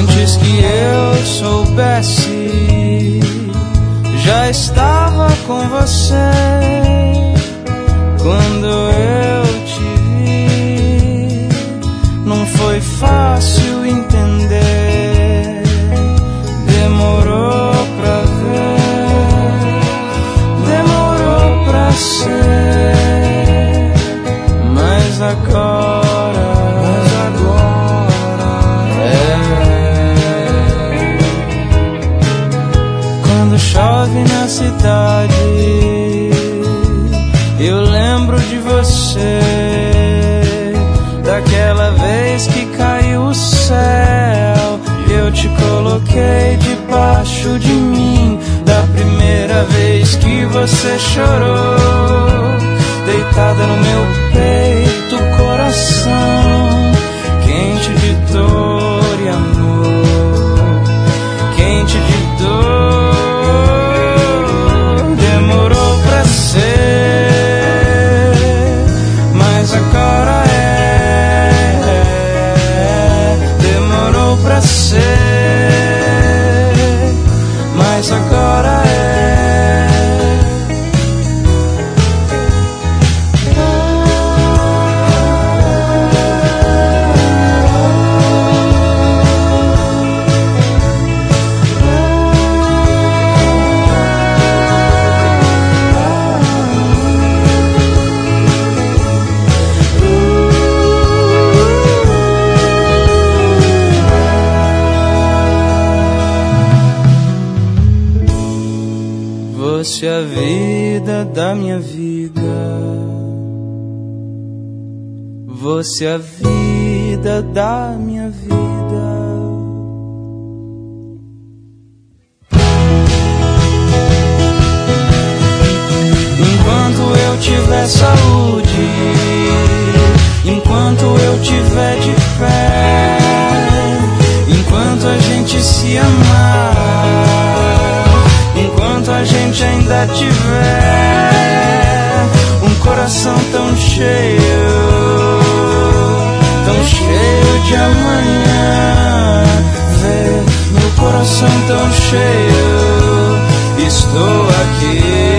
Antes que eu soubesse, já estava com você. Quando eu te vi, não foi fácil entender. Demorou pra ver, demorou pra ser, mas agora quando chove na cidade, eu lembro de você, daquela vez que caiu o céu e eu te coloquei debaixo de mim, da primeira vez que você chorou, deitada no meu peito, coração quente de dor e amor, quente de dor. Demorou pra ser, mas agora demorou pra ser, mas agora Você é a vida da minha vida, você é a vida da minha vida. Enquanto eu tiver saúde, enquanto eu tiver de pé, enquanto a gente se amar, enquanto a gente ainda tiver um coração tão cheio de amanhã, ver meu coração tão cheio, estou aqui.